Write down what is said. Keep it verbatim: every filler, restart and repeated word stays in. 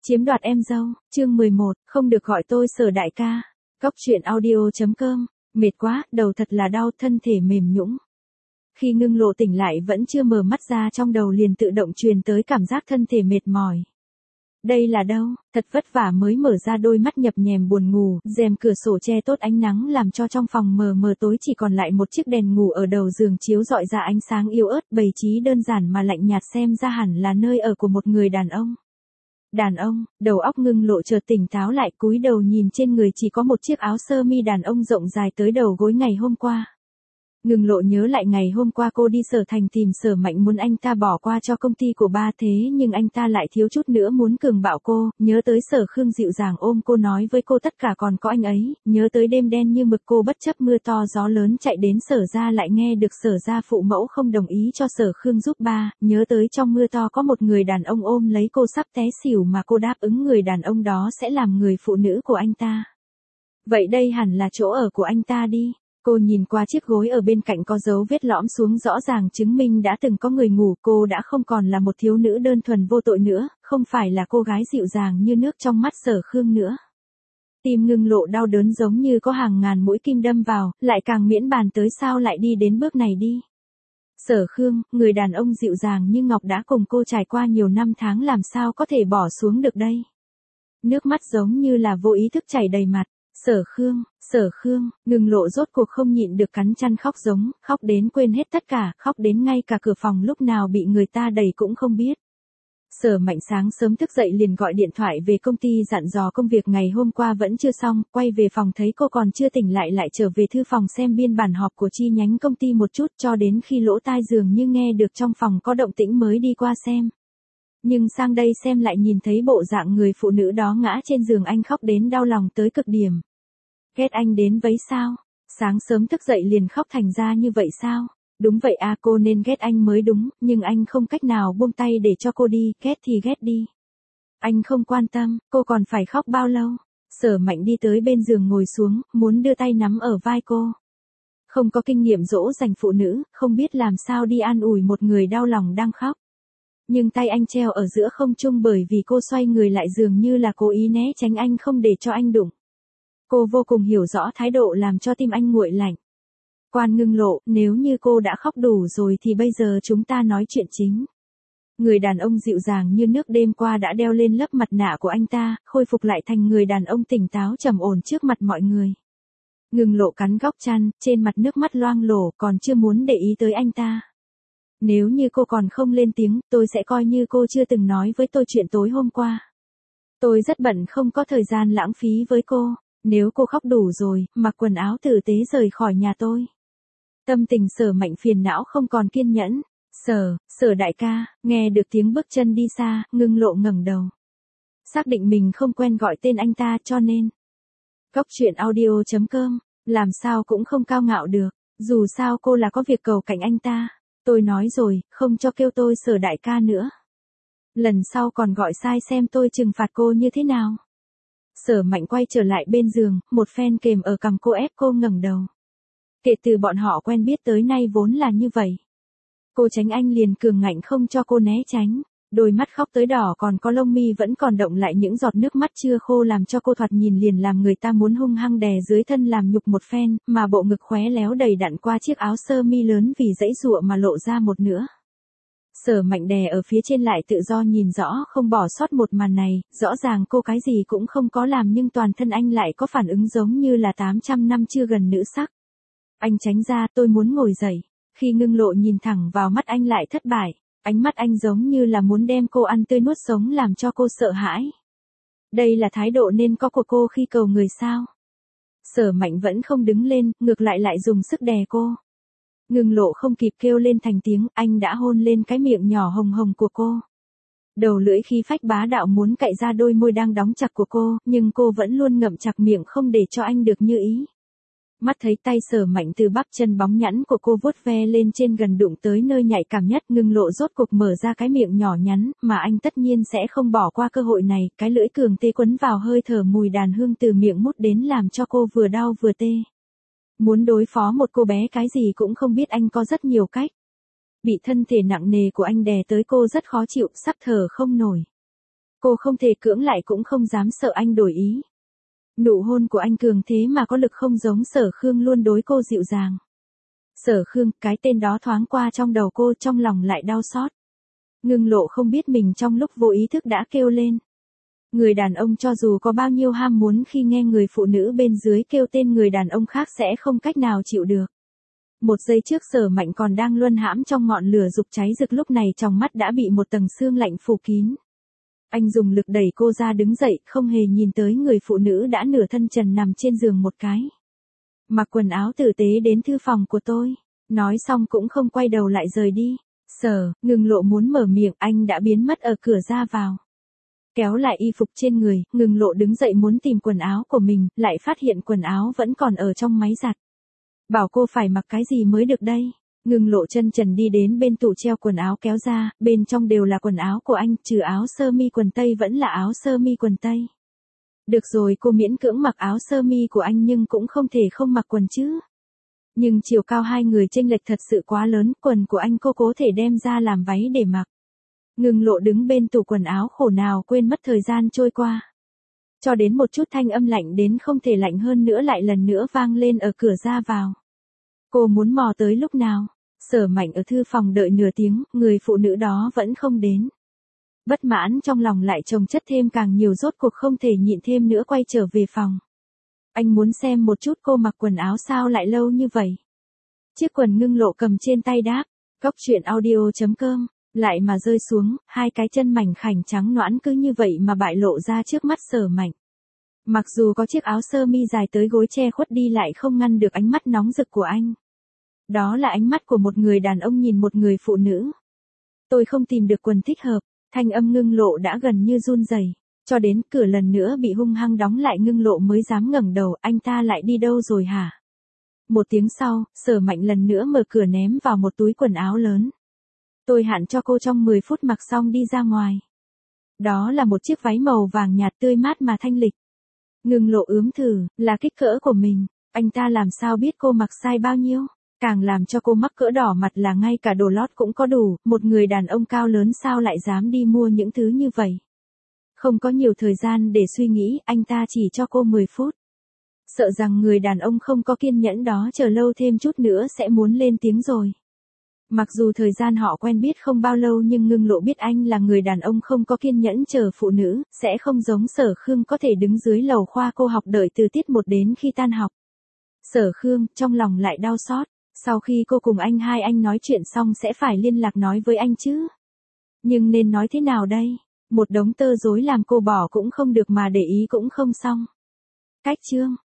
Chiếm đoạt em dâu, chương mười một, không được gọi tôi Sở đại ca. Cóc truyện audio chấm com, mệt quá, đầu thật là đau, thân thể mềm nhũn. Khi Ngưng Lộ tỉnh lại vẫn chưa mở mắt ra, trong đầu liền tự động truyền tới cảm giác thân thể mệt mỏi. Đây là đâu, thật vất vả mới mở ra đôi mắt nhập nhèm buồn ngủ, rèm cửa sổ che tốt ánh nắng làm cho trong phòng mờ mờ tối, chỉ còn lại một chiếc đèn ngủ ở đầu giường chiếu rọi ra ánh sáng yếu ớt, bày trí đơn giản mà lạnh nhạt, xem ra hẳn là nơi ở của một người đàn ông. Đàn ông, đầu óc Ngưng Lộ chợt tỉnh táo lại, cúi đầu nhìn trên người chỉ có một chiếc áo sơ mi đàn ông rộng dài tới đầu gối ngày hôm qua. Ngưng Lộ nhớ lại ngày hôm qua cô đi Sở Thành tìm Sở Mạnh muốn anh ta bỏ qua cho công ty của ba, thế nhưng anh ta lại thiếu chút nữa muốn cường bạo cô, nhớ tới Sở Khương dịu dàng ôm cô nói với cô tất cả còn có anh ấy, nhớ tới đêm đen như mực cô bất chấp mưa to gió lớn chạy đến Sở gia lại nghe được Sở gia phụ mẫu không đồng ý cho Sở Khương giúp ba, nhớ tới trong mưa to có một người đàn ông ôm lấy cô sắp té xỉu mà cô đáp ứng người đàn ông đó sẽ làm người phụ nữ của anh ta. Vậy đây hẳn là chỗ ở của anh ta đi. Cô nhìn qua chiếc gối ở bên cạnh có dấu vết lõm xuống rõ ràng chứng minh đã từng có người ngủ, cô đã không còn là một thiếu nữ đơn thuần vô tội nữa, không phải là cô gái dịu dàng như nước trong mắt Sở Khương nữa. Tim Ngưng Lộ đau đớn giống như có hàng ngàn mũi kim đâm vào, lại càng miễn bàn tới sao lại đi đến bước này đi. Sở Khương, người đàn ông dịu dàng như ngọc đã cùng cô trải qua nhiều năm tháng làm sao có thể bỏ xuống được đây. Nước mắt giống như là vô ý thức chảy đầy mặt. Sở Khương, Sở Khương, Ngưng Lộ rốt cuộc không nhịn được cắn chăn khóc giống, khóc đến quên hết tất cả, khóc đến ngay cả cửa phòng lúc nào bị người ta đẩy cũng không biết. Sở Mạnh sáng sớm thức dậy liền gọi điện thoại về công ty dặn dò công việc ngày hôm qua vẫn chưa xong, quay về phòng thấy cô còn chưa tỉnh lại lại trở về thư phòng xem biên bản họp của chi nhánh công ty một chút, cho đến khi lỗ tai dường như nghe được trong phòng có động tĩnh mới đi qua xem. Nhưng sang đây xem lại nhìn thấy bộ dạng người phụ nữ đó ngã trên giường, anh khóc đến đau lòng tới cực điểm. Ghét anh đến vấy sao? Sáng sớm thức dậy liền khóc thành ra như vậy sao? Đúng vậy à, cô nên ghét anh mới đúng, nhưng anh không cách nào buông tay để cho cô đi, ghét thì ghét đi. Anh không quan tâm, cô còn phải khóc bao lâu? Sở Mạnh đi tới bên giường ngồi xuống, muốn đưa tay nắm ở vai cô. Không có kinh nghiệm dỗ dành phụ nữ, không biết làm sao đi an ủi một người đau lòng đang khóc. Nhưng tay anh treo ở giữa không trung bởi vì cô xoay người lại dường như là cố ý né tránh anh không để cho anh đụng. Cô vô cùng hiểu rõ thái độ làm cho tim anh nguội lạnh. Quan Ngưng Lộ, nếu như cô đã khóc đủ rồi thì bây giờ chúng ta nói chuyện chính. Người đàn ông dịu dàng như nước đêm qua đã đeo lên lớp mặt nạ của anh ta, khôi phục lại thành người đàn ông tỉnh táo trầm ổn trước mặt mọi người. Ngưng Lộ cắn góc chăn, trên mặt nước mắt loang lổ, còn chưa muốn để ý tới anh ta. Nếu như cô còn không lên tiếng, tôi sẽ coi như cô chưa từng nói với tôi chuyện tối hôm qua. Tôi rất bận không có thời gian lãng phí với cô. Nếu cô khóc đủ rồi, mặc quần áo tử tế rời khỏi nhà tôi. Tâm tình Sở Mạnh phiền não không còn kiên nhẫn. Sở, Sở đại ca, nghe được tiếng bước chân đi xa, Ngưng Lộ ngẩng đầu. Xác định mình không quen gọi tên anh ta cho nên. Cóc truyện audio chấm com, làm sao cũng không cao ngạo được, dù sao cô là có việc cầu cạnh anh ta. Tôi nói rồi, không cho kêu tôi Sở đại ca nữa. Lần sau còn gọi sai xem tôi trừng phạt cô như thế nào. Sở Mạnh quay trở lại bên giường, một phen kềm ở cằm cô ép cô ngẩng đầu. Kể từ bọn họ quen biết tới nay vốn là như vậy. Cô tránh anh liền cường ngạnh không cho cô né tránh. Đôi mắt khóc tới đỏ còn có lông mi vẫn còn động lại những giọt nước mắt chưa khô làm cho cô thoạt nhìn liền làm người ta muốn hung hăng đè dưới thân làm nhục một phen, mà bộ ngực khóe léo đầy đặn qua chiếc áo sơ mi lớn vì dãy dụa mà lộ ra một nửa. Sở Mạnh đè ở phía trên lại tự do nhìn rõ không bỏ sót một màn này, rõ ràng cô cái gì cũng không có làm nhưng toàn thân anh lại có phản ứng giống như là tám trăm năm chưa gần nữ sắc. Anh tránh ra, tôi muốn ngồi dậy. Khi Ngưng Lộ nhìn thẳng vào mắt anh lại thất bại, ánh mắt anh giống như là muốn đem cô ăn tươi nuốt sống làm cho cô sợ hãi. Đây là thái độ nên có của cô khi cầu người sao? Sở Mạnh vẫn không đứng lên, ngược lại lại dùng sức đè cô. Ngưng Lộ không kịp kêu lên thành tiếng, anh đã hôn lên cái miệng nhỏ hồng hồng của cô. Đầu lưỡi khí phách bá đạo muốn cạy ra đôi môi đang đóng chặt của cô, nhưng cô vẫn luôn ngậm chặt miệng không để cho anh được như ý. Mắt thấy tay Sở Mạnh từ bắp chân bóng nhẵn của cô vuốt ve lên trên gần đụng tới nơi nhạy cảm nhất, Ngưng Lộ rốt cục mở ra cái miệng nhỏ nhắn, mà anh tất nhiên sẽ không bỏ qua cơ hội này, cái lưỡi cường tê quấn vào hơi thở mùi đàn hương từ miệng mút đến làm cho cô vừa đau vừa tê. Muốn đối phó một cô bé cái gì cũng không biết anh có rất nhiều cách. Bị thân thể nặng nề của anh đè tới cô rất khó chịu, sắp thở không nổi. Cô không thể cưỡng lại cũng không dám sợ anh đổi ý. Nụ hôn của anh cường thế mà có lực không giống Sở Khương luôn đối cô dịu dàng. Sở Khương, cái tên đó thoáng qua trong đầu cô, trong lòng lại đau xót. Ngưng Lộ không biết mình trong lúc vô ý thức đã kêu lên. Người đàn ông cho dù có bao nhiêu ham muốn khi nghe người phụ nữ bên dưới kêu tên người đàn ông khác sẽ không cách nào chịu được. Một giây trước Sở Mạnh còn đang luân hãm trong ngọn lửa dục cháy rực, lúc này trong mắt đã bị một tầng sương lạnh phủ kín. Anh dùng lực đẩy cô ra đứng dậy, không hề nhìn tới người phụ nữ đã nửa thân trần nằm trên giường một cái. Mặc quần áo tử tế đến thư phòng của tôi. Nói xong cũng không quay đầu lại rời đi. Sở, Ngưng Lộ muốn mở miệng, anh đã biến mất ở cửa ra vào. Kéo lại y phục trên người, Ngưng Lộ đứng dậy muốn tìm quần áo của mình, lại phát hiện quần áo vẫn còn ở trong máy giặt. Bảo cô phải mặc cái gì mới được đây? Ngưng Lộ chân trần đi đến bên tủ treo quần áo kéo ra, bên trong đều là quần áo của anh, trừ áo sơ mi quần tây vẫn là áo sơ mi quần tây. Được rồi, cô miễn cưỡng mặc áo sơ mi của anh nhưng cũng không thể không mặc quần chứ. Nhưng chiều cao hai người chênh lệch thật sự quá lớn, quần của anh cô cố thể đem ra làm váy để mặc. Ngưng Lộ đứng bên tủ quần áo khổ nào quên mất thời gian trôi qua. Cho đến một chút thanh âm lạnh đến không thể lạnh hơn nữa lại lần nữa vang lên ở cửa ra vào. Cô muốn mò tới lúc nào? Sở Mạnh ở thư phòng đợi nửa tiếng, người phụ nữ đó vẫn không đến. Bất mãn trong lòng lại chồng chất thêm càng nhiều, rốt cuộc không thể nhịn thêm nữa quay trở về phòng. Anh muốn xem một chút cô mặc quần áo sao lại lâu như vậy. Chiếc quần Ngưng Lộ cầm trên tay đáp, Cóc truyện audio chấm com, lại mà rơi xuống, hai cái chân mảnh khảnh trắng nõn cứ như vậy mà bại lộ ra trước mắt Sở Mạnh. Mặc dù có chiếc áo sơ mi dài tới gối che khuất đi lại không ngăn được ánh mắt nóng rực của anh. Đó là ánh mắt của một người đàn ông nhìn một người phụ nữ. Tôi không tìm được quần thích hợp, thanh âm Ngưng Lộ đã gần như run rẩy. Cho đến cửa lần nữa bị hung hăng đóng lại Ngưng Lộ mới dám ngẩng đầu, anh ta lại đi đâu rồi hả? Một tiếng sau, Sở Mạnh lần nữa mở cửa ném vào một túi quần áo lớn. Tôi hạn cho cô trong mười phút mặc xong đi ra ngoài. Đó là một chiếc váy màu vàng nhạt tươi mát mà thanh lịch. Ngưng Lộ ướm thử, là kích cỡ của mình, anh ta làm sao biết cô mặc size bao nhiêu? Càng làm cho cô mắc cỡ đỏ mặt là ngay cả đồ lót cũng có đủ, một người đàn ông cao lớn sao lại dám đi mua những thứ như vậy? Không có nhiều thời gian để suy nghĩ, anh ta chỉ cho cô mười phút. Sợ rằng người đàn ông không có kiên nhẫn đó chờ lâu thêm chút nữa sẽ muốn lên tiếng rồi. Mặc dù thời gian họ quen biết không bao lâu nhưng Ngưng Lộ biết anh là người đàn ông không có kiên nhẫn chờ phụ nữ, sẽ không giống Sở Khương có thể đứng dưới lầu khoa cô học đợi từ tiết một đến khi tan học. Sở Khương, trong lòng lại đau xót, sau khi cô cùng anh hai anh nói chuyện xong sẽ phải liên lạc nói với anh chứ. Nhưng nên nói thế nào đây? Một đống tơ rối làm cô bỏ cũng không được mà để ý cũng không xong. Cách chương